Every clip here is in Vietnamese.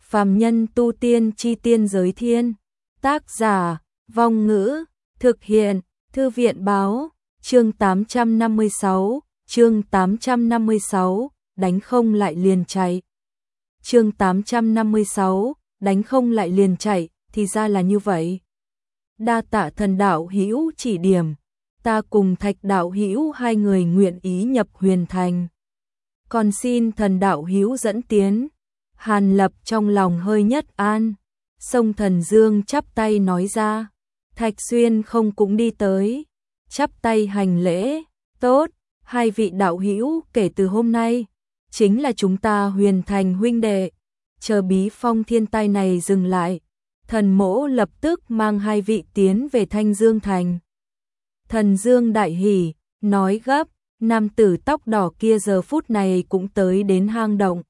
Phàm nhân tu tiên chi tiên giới thiên. Tác giả, Vong Ngữ, thực hiện, Thư viện báo, chương 856, chương 856, đánh không lại liền chạy. Chương 856, đánh không lại liền chạy, thì ra là như vậy. Đa tạ thần đạo hữu chỉ điểm, ta cùng Thạch đạo hữu hai người nguyện ý nhập Huyền Thành. Còn xin thần đạo hữu dẫn tiến. Hàn Lập trong lòng hơi nhất an. Sông Thần Dương chắp tay nói ra. Thạch Xuyên không cũng đi tới, chắp tay hành lễ. Tốt, hai vị đạo hữu, kể từ hôm nay chính là chúng ta Huyền Thành huynh đệ. Chờ bí phong thiên tai này dừng lại, thần mỗ lập tức mang hai vị tiến về Thanh Dương Thành. Thần Dương đại hỉ, nói gấp. Nam tử tóc đỏ kia giờ phút này cũng tới đến hang động,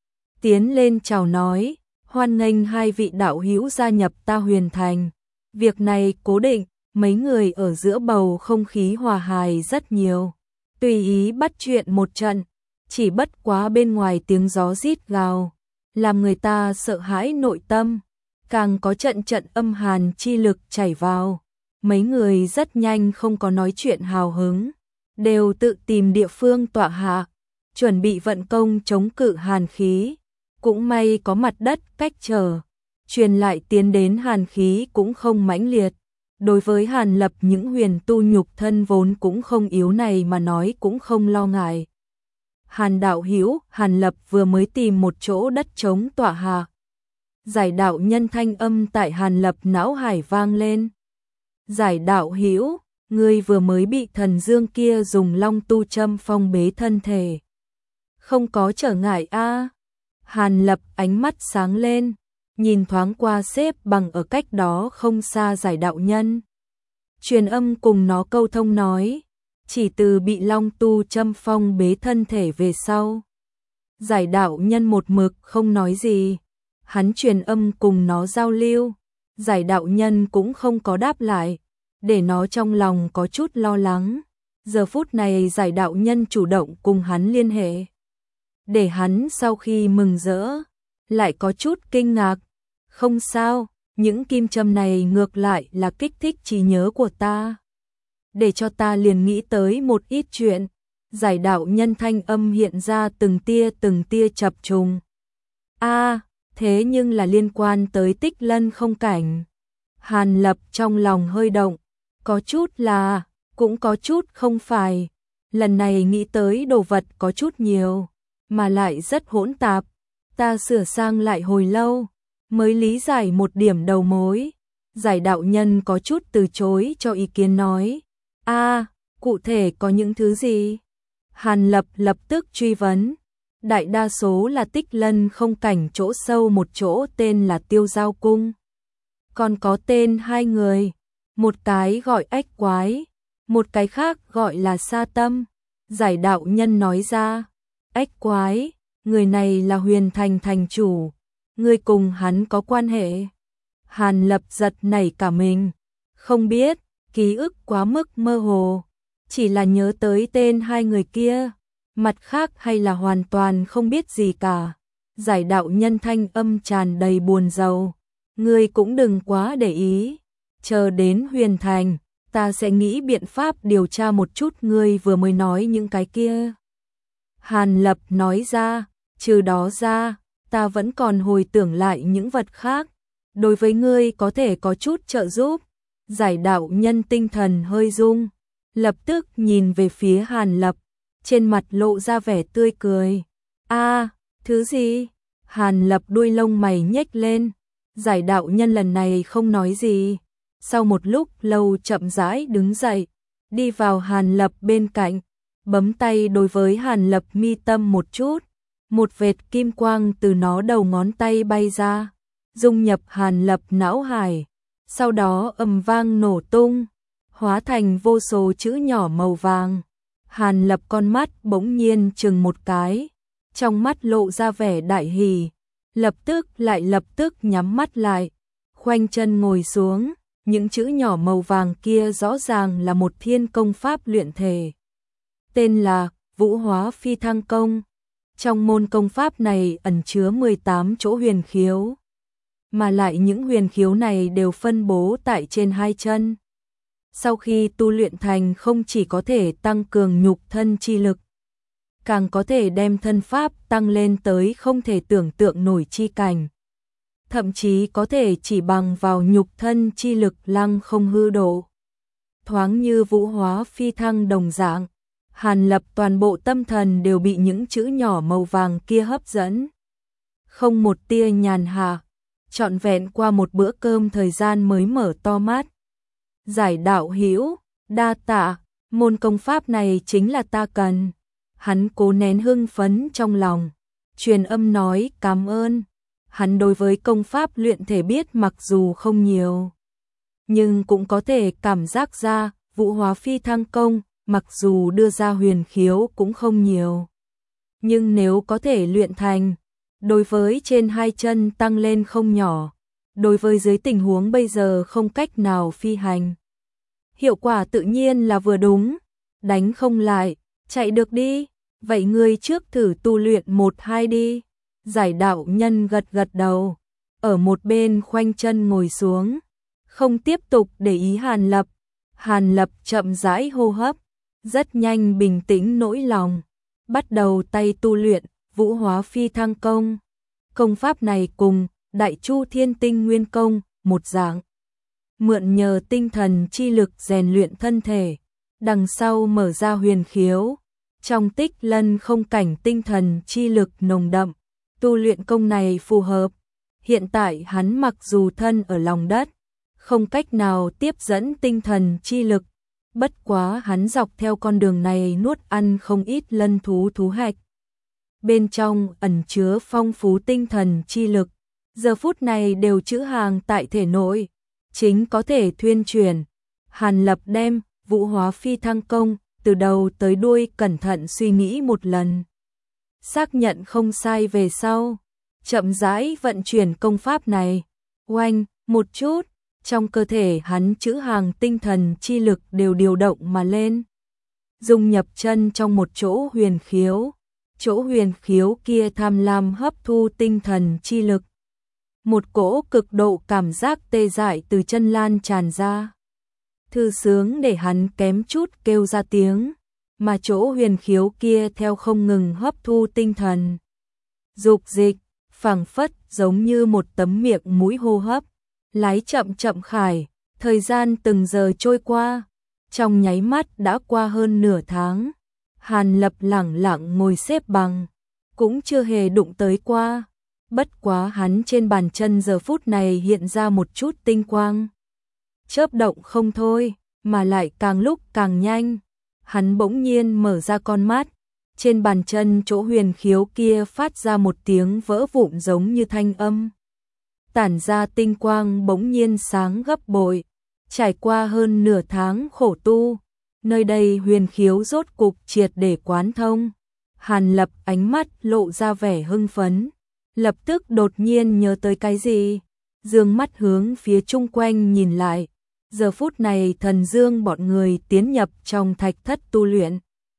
tiến lên chào nói, hoan nghênh hai vị đạo hữu gia nhập ta Huyền Thành. Việc này cố định, mấy người ở giữa bầu không khí hòa hài rất nhiều, tùy ý bắt chuyện một trận, chỉ bất quá bên ngoài tiếng gió rít gào, làm người ta sợ hãi nội tâm, càng có trận trận âm hàn chi lực chảy vào. Mấy người rất nhanh không có nói chuyện hào hứng, đều tự tìm địa phương tọa hạ, chuẩn bị vận công chống cự hàn khí. Cũng may có mặt đất cách trở, truyền lại tiến đến hàn khí cũng không mãnh liệt. Đối với Hàn Lập những huyền tu nhục thân vốn cũng không yếu này mà nói cũng không lo ngại. Hàn đạo hữu, Hàn Lập vừa mới tìm một chỗ đất trống tọa hạ. Giải đạo nhân thanh âm tại Hàn Lập não hải vang lên. Giải đạo hữu, ngươi vừa mới bị thần dương kia dùng long tu châm phong bế thân thể. Không có trở ngại a. Hàn Lập ánh mắt sáng lên, nhìn thoáng qua xếp bằng ở cách đó không xa giải đạo nhân. Truyền âm cùng nó câu thông nói, chỉ từ bị long tu châm phong bế thân thể về sau. Giải đạo nhân một mực không nói gì, hắn truyền âm cùng nó giao lưu, giải đạo nhân cũng không có đáp lại, để nó trong lòng có chút lo lắng. Giờ phút này giải đạo nhân chủ động cùng hắn liên hệ, để hắn sau khi mừng rỡ, lại có chút kinh ngạc. Không sao, những kim châm này ngược lại là kích thích trí nhớ của ta, để cho ta liền nghĩ tới một ít chuyện. Giải đạo nhân thanh âm hiện ra từng tia chập trùng. A, thế nhưng là liên quan tới Tích Lân không cảnh. Hàn Lập trong lòng hơi động, có chút là, cũng có chút không phải. Lần này nghĩ tới đồ vật có chút nhiều, mà lại rất hỗn tạp, ta sửa sang lại hồi lâu, mới lý giải một điểm đầu mối. Giải đạo nhân có chút từ chối cho ý kiến nói, a, cụ thể có những thứ gì? Hàn Lập lập tức truy vấn, đại đa số là Tích Lân không cảnh chỗ sâu một chỗ tên là Tiêu Giao Cung. Còn có tên hai người, một cái gọi Ách Quái, một cái khác gọi là Sa Tâm. Giải đạo nhân nói ra, Ách Quái, người này là Huyền Thành thành chủ, ngươi cùng hắn có quan hệ? Hàn Lập giật nảy cả mình, không biết, ký ức quá mức mơ hồ, chỉ là nhớ tới tên hai người kia, mặt khác hay là hoàn toàn không biết gì cả. Giải đạo nhân thanh âm tràn đầy buồn rầu, ngươi cũng đừng quá để ý, chờ đến Huyền Thành, ta sẽ nghĩ biện pháp điều tra một chút ngươi vừa mới nói những cái kia. Hàn Lập nói ra, trừ đó ra, ta vẫn còn hồi tưởng lại những vật khác, đối với ngươi có thể có chút trợ giúp. Giải đạo nhân tinh thần hơi rung, lập tức nhìn về phía Hàn Lập, trên mặt lộ ra vẻ tươi cười. A, thứ gì? Hàn Lập đuôi lông mày nhếch lên, giải đạo nhân lần này không nói gì. Sau một lúc lâu chậm rãi đứng dậy, đi vào Hàn Lập bên cạnh, bấm tay đối với Hàn Lập mi tâm một chút, một vệt kim quang từ nó đầu ngón tay bay ra, dung nhập Hàn Lập não hải, sau đó ầm vang nổ tung, hóa thành vô số chữ nhỏ màu vàng. Hàn Lập con mắt bỗng nhiên chừng một cái, trong mắt lộ ra vẻ đại hỉ, lập tức nhắm mắt lại, khoanh chân ngồi xuống. Những chữ nhỏ màu vàng kia rõ ràng là một thiên công pháp luyện thể, tên là Vũ Hóa Phi Thăng Công. Trong môn công pháp này ẩn chứa 18 chỗ huyền khiếu, mà lại những huyền khiếu này đều phân bố tại trên hai chân. Sau khi tu luyện thành không chỉ có thể tăng cường nhục thân chi lực, càng có thể đem thân pháp tăng lên tới không thể tưởng tượng nổi chi cảnh. Thậm chí có thể chỉ bằng vào nhục thân chi lực lăng không hư độ. Thoáng như vũ hóa phi thăng đồng dạng, Hàn Lập toàn bộ tâm thần đều bị những chữ nhỏ màu vàng kia hấp dẫn. Không một tia nhàn hạ, trọn vẹn qua một bữa cơm thời gian mới mở to mắt. Giải đạo hữu, đa tạ, môn công pháp này chính là ta cần. Hắn cố nén hưng phấn trong lòng, truyền âm nói cảm ơn. Hắn đối với công pháp luyện thể biết mặc dù không nhiều, nhưng cũng có thể cảm giác ra vũ hóa phi thăng công, mặc dù đưa ra huyền khiếu cũng không nhiều. Nhưng nếu có thể luyện thành, đối với trên hai chân tăng lên không nhỏ, đối với dưới tình huống bây giờ không cách nào phi hành. Hiệu quả tự nhiên là vừa đúng, đánh không lại, chạy được đi, vậy ngươi trước thử tu luyện 1-2 đi. Giải đạo nhân gật gật đầu, ở một bên khoanh chân ngồi xuống, không tiếp tục để ý Hàn Lập. Hàn Lập chậm rãi hô hấp, rất nhanh bình tĩnh nỗi lòng, bắt đầu tay tu luyện vũ hóa phi thăng công. Công pháp này cùng Đại Chu Thiên Tinh Nguyên Công một dạng, mượn nhờ tinh thần chi lực rèn luyện thân thể, đằng sau mở ra huyền khiếu, trong tích lân không cảnh tinh thần chi lực nồng đậm. Tu luyện công này phù hợp. Hiện tại hắn mặc dù thân ở lòng đất, không cách nào tiếp dẫn tinh thần chi lực, bất quá hắn dọc theo con đường này nuốt ăn không ít lân thú thú hạch. Bên trong ẩn chứa phong phú tinh thần chi lực, giờ phút này đều trữ hàng tại thể nội, chính có thể thuyên chuyển. Hàn Lập đem vũ hóa phi thăng công từ đầu tới đuôi cẩn thận suy nghĩ một lần. Xác nhận không sai về sau, chậm rãi vận chuyển công pháp này. Oanh, một chút, trong cơ thể hắn trữ hàng tinh thần chi lực đều điều động mà lên. Dung nhập chân trong một chỗ huyền khiếu. Chỗ huyền khiếu kia tham lam hấp thu tinh thần chi lực. Một cỗ cực độ cảm giác tê dại từ chân lan tràn ra. Thư sướng để hắn kém chút kêu ra tiếng. Mà chỗ huyền khiếu kia theo không ngừng hấp thu tinh thần. Dục dịch, phảng phất giống như một tấm miệng mũi hô hấp. Lái chậm chậm khải, thời gian từng giờ trôi qua. Trong nháy mắt đã qua hơn nửa tháng. Hàn Lập lẳng lặng ngồi xếp bằng, cũng chưa hề đụng tới qua. Bất quá hắn trên bàn chân giờ phút này hiện ra một chút tinh quang. Chớp động không thôi, mà lại càng lúc càng nhanh. Hắn bỗng nhiên mở ra con mắt, trên bàn chân chỗ huyền khiếu kia phát ra một tiếng vỡ vụn giống như thanh âm. Tản ra tinh quang bỗng nhiên sáng gấp bội, trải qua hơn nửa tháng khổ tu, nơi đây huyền khiếu rốt cục triệt để quán thông. Hàn Lập ánh mắt lộ ra vẻ hưng phấn, lập tức đột nhiên nhớ tới cái gì, dương mắt hướng phía chung quanh nhìn lại. Giờ phút này Thần Dương bọn người tiến nhập trong thạch thất tu luyện.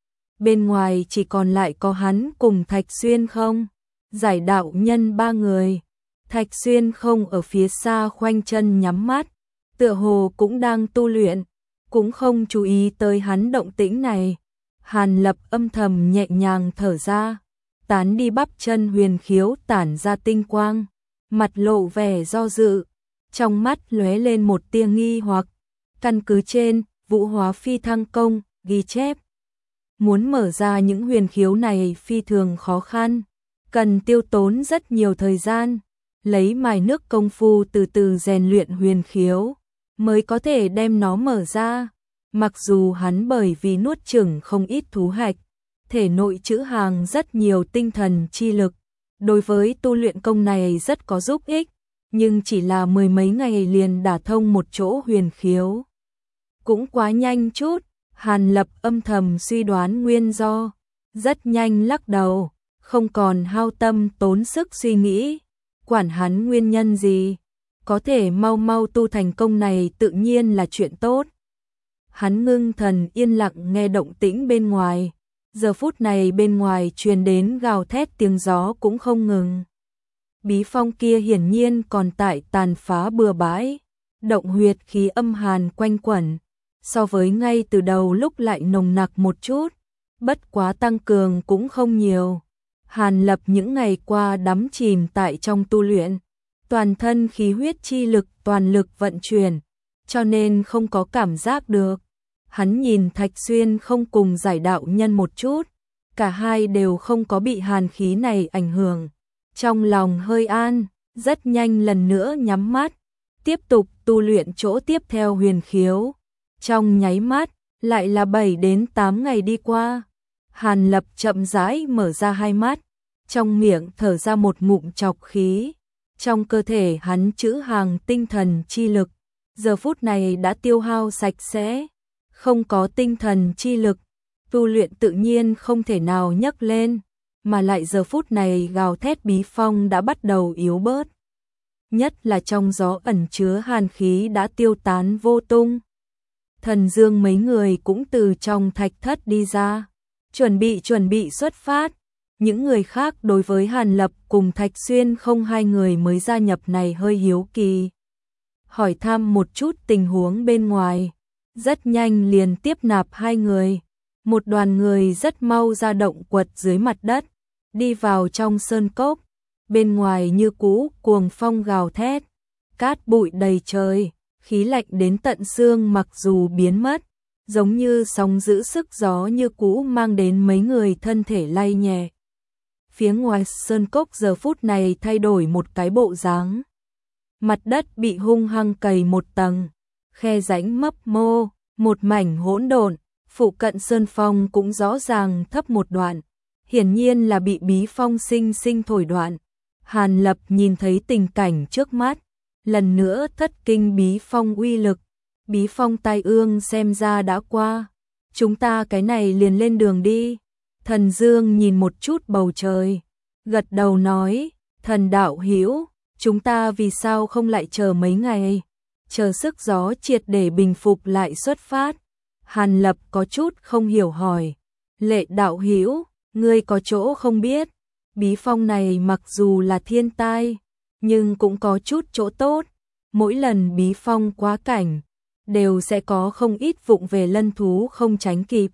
Bên ngoài chỉ còn lại có hắn cùng Thạch Xuyên không, Giải đạo nhân 3 người. Thạch Xuyên không ở phía xa khoanh chân nhắm mắt, tựa hồ cũng đang tu luyện, cũng không chú ý tới hắn động tĩnh này. Hàn Lập âm thầm nhẹ nhàng thở ra, tán đi bắp chân huyền khiếu tản ra tinh quang, mặt lộ vẻ do dự, trong mắt lóe lên một tia nghi hoặc. Căn cứ trên vũ hóa phi thăng công ghi chép, muốn mở ra những huyền khiếu này phi thường khó khăn, cần tiêu tốn rất nhiều thời gian, lấy mài nước công phu từ từ rèn luyện huyền khiếu, mới có thể đem nó mở ra. Mặc dù hắn bởi vì nuốt chửng không ít thú hạch, thể nội trữ hàng rất nhiều tinh thần chi lực, đối với tu luyện công này rất có giúp ích, nhưng chỉ là 10 mấy ngày liền đả thông một chỗ huyền khiếu. Cũng quá nhanh chút, Hàn Lập âm thầm suy đoán nguyên do, rất nhanh lắc đầu, không còn hao tâm tốn sức suy nghĩ, quản hắn nguyên nhân gì, có thể mau mau tu thành công này tự nhiên là chuyện tốt. Hắn ngưng thần yên lặng nghe động tĩnh bên ngoài, Giờ phút này bên ngoài truyền đến gào thét tiếng gió cũng không ngừng. Bí phong kia hiển nhiên còn tại tàn phá bừa bãi, động huyệt khí âm hàn quanh quẩn, so với ngay từ đầu lúc lại nồng nặc một chút, bất quá tăng cường cũng không nhiều. Hàn Lập những ngày qua đắm chìm tại trong tu luyện, toàn thân khí huyết chi lực toàn lực vận chuyển, cho nên không có cảm giác được. Hắn nhìn Thạch Xuyên không cùng giải đạo nhân một chút, cả hai đều không có bị hàn khí này ảnh hưởng. Trong lòng hơi an, rất nhanh lần nữa nhắm mắt, tiếp tục tu luyện chỗ tiếp theo huyền khiếu. Trong nháy mắt, lại là 7 đến 8 ngày đi qua. Hàn Lập chậm rãi mở ra hai mắt, trong miệng thở ra một ngụm trọc khí. Trong cơ thể hắn trữ hàng tinh thần chi lực, giờ phút này đã tiêu hao sạch sẽ, không có tinh thần chi lực, tu luyện tự nhiên không thể nào nhấc lên, mà lại giờ phút này gào thét bí phong đã bắt đầu yếu bớt. Nhất là trong gió ẩn chứa hàn khí đã tiêu tán vô tung. Thần Dương mấy người cũng từ trong thạch thất đi ra, chuẩn bị xuất phát. Những người khác đối với Hàn Lập cùng Thạch Xuyên không hai người mới gia nhập này hơi hiếu kỳ, hỏi thăm một chút tình huống bên ngoài. Rất nhanh liền tiếp nạp hai người, một đoàn người rất mau ra động quật dưới mặt đất, đi vào trong sơn cốc. Bên ngoài như cũ cuồng phong gào thét, cát bụi đầy trời, khí lạnh đến tận xương mặc dù biến mất, giống như sóng giữ sức gió như cũ mang đến mấy người thân thể lay nhẹ. Phía ngoài sơn cốc giờ phút này thay đổi một cái bộ dáng. Mặt đất bị hung hăng cày một tầng, khe rãnh mấp mô, một mảnh hỗn độn, phụ cận sơn phong cũng rõ ràng thấp một đoạn, hiển nhiên là bị bí phong sinh thổi đoạn. Hàn Lập nhìn thấy tình cảnh trước mắt, lần nữa thất kinh bí phong uy lực, bí phong tai ương xem ra đã qua, chúng ta cái này liền lên đường đi. Thần Dương nhìn một chút bầu trời, gật đầu nói, thần đạo hữu, chúng ta vì sao không lại chờ mấy ngày, chờ sức gió triệt để bình phục lại xuất phát. Hàn Lập có chút không hiểu hỏi, Lệ đạo hữu, ngươi có chỗ không biết, bí phong này mặc dù là thiên tai, nhưng cũng có chút chỗ tốt, mỗi lần bí phong quá cảnh, đều sẽ có không ít vụng về lân thú không tránh kịp.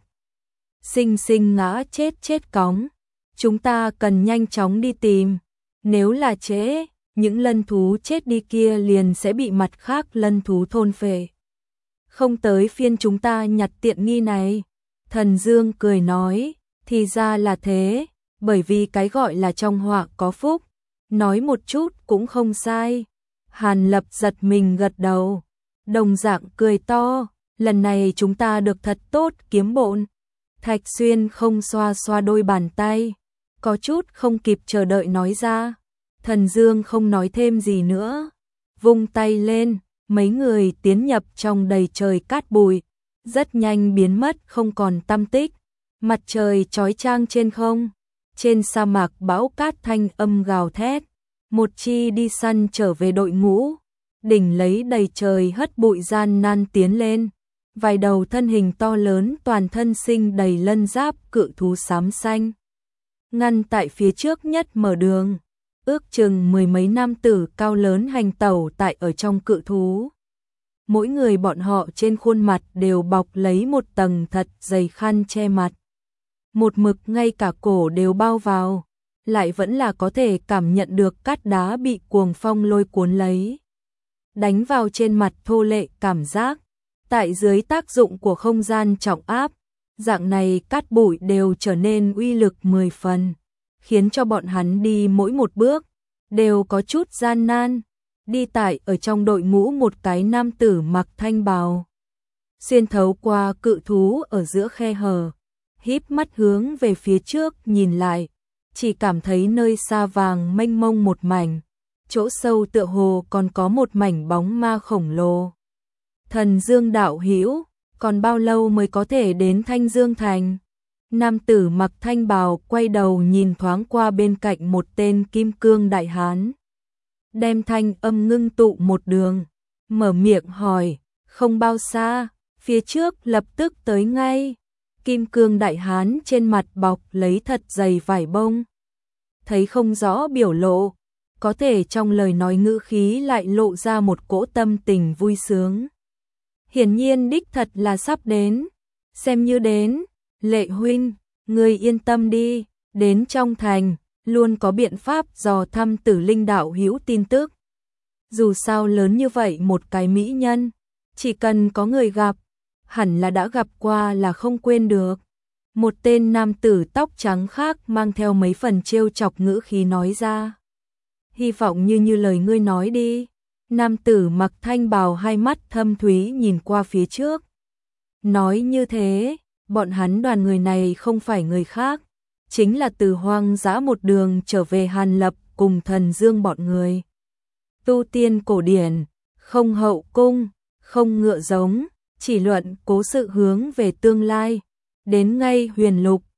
Sinh ngã chết cóng, chúng ta cần nhanh chóng đi tìm, nếu là trễ, những lân thú chết đi kia liền sẽ bị mặt khác lân thú thôn phệ. Không tới phiên chúng ta nhặt tiện nghi này. Thần Dương cười nói, thì ra là thế, bởi vì cái gọi là trong họa có phúc, nói một chút cũng không sai. Hàn Lập giật mình gật đầu, đồng dạng cười to, lần này chúng ta được thật tốt kiếm bộn. Thạch Xuyên không xoa xoa đôi bàn tay, có chút không kịp chờ đợi nói ra. Thần Dương không nói thêm gì nữa, vung tay lên, mấy người tiến nhập trong đầy trời cát bụi, rất nhanh biến mất không còn tăm tích. Mặt trời chói chang trên không, trên sa mạc bão cát thanh âm gào thét, một chi đi săn trở về đội ngũ, đỉnh lấy đầy trời hất bụi gian nan tiến lên. Vài đầu thân hình to lớn toàn thân sinh đầy lân giáp cự thú xám xanh, ngăn tại phía trước nhất mở đường, ước chừng mười mấy nam tử cao lớn hành tẩu tại ở trong cự thú. Mỗi người bọn họ trên khuôn mặt đều bọc lấy một tầng thật dày khăn che mặt, một mực ngay cả cổ đều bao vào, lại vẫn là có thể cảm nhận được cát đá bị cuồng phong lôi cuốn lấy, đánh vào trên mặt thô lệ cảm giác. Tại dưới tác dụng của không gian trọng áp, dạng này cát bụi đều trở nên uy lực 10 phần, khiến cho bọn hắn đi mỗi một bước đều có chút gian nan. Đi tại ở trong đội ngũ một cái nam tử mặc thanh bào, xuyên thấu qua cự thú ở giữa khe hở, híp mắt hướng về phía trước nhìn lại, chỉ cảm thấy nơi xa vàng mênh mông một mảnh, chỗ sâu tựa hồ còn có một mảnh bóng ma khổng lồ. Thần Dương đạo hữu, còn bao lâu mới có thể đến Thanh Dương Thành? Nam tử mặc thanh bào quay đầu nhìn thoáng qua bên cạnh một tên kim cương đại hán, đem thanh âm ngưng tụ một đường, mở miệng hỏi, không bao xa, phía trước lập tức tới ngay. Kim cương đại hán trên mặt bọc lấy thật dày vải bông. Thấy không rõ biểu lộ, có thể trong lời nói ngữ khí lại lộ ra một cỗ tâm tình vui sướng. Hiển nhiên đích thật là sắp đến, xem như đến, Lệ huynh, người yên tâm đi, đến trong thành, luôn có biện pháp dò thăm Tử Linh đạo hữu tin tức. Dù sao lớn như vậy một cái mỹ nhân, chỉ cần có người gặp, hẳn là đã gặp qua là không quên được. Một tên nam tử tóc trắng khác mang theo mấy phần trêu chọc ngữ khí nói ra. Hy vọng như lời ngươi nói đi. Nam tử mặc thanh bào hai mắt thâm thúy nhìn qua phía trước. Nói như thế, bọn hắn đoàn người này không phải người khác, chính là từ hoang dã một đường trở về Hàn Lập cùng Thần Dương bọn người. Tu tiên cổ điển, không hậu cung, không ngựa giống, chỉ luận cố sự hướng về tương lai, đến ngay huyền lục,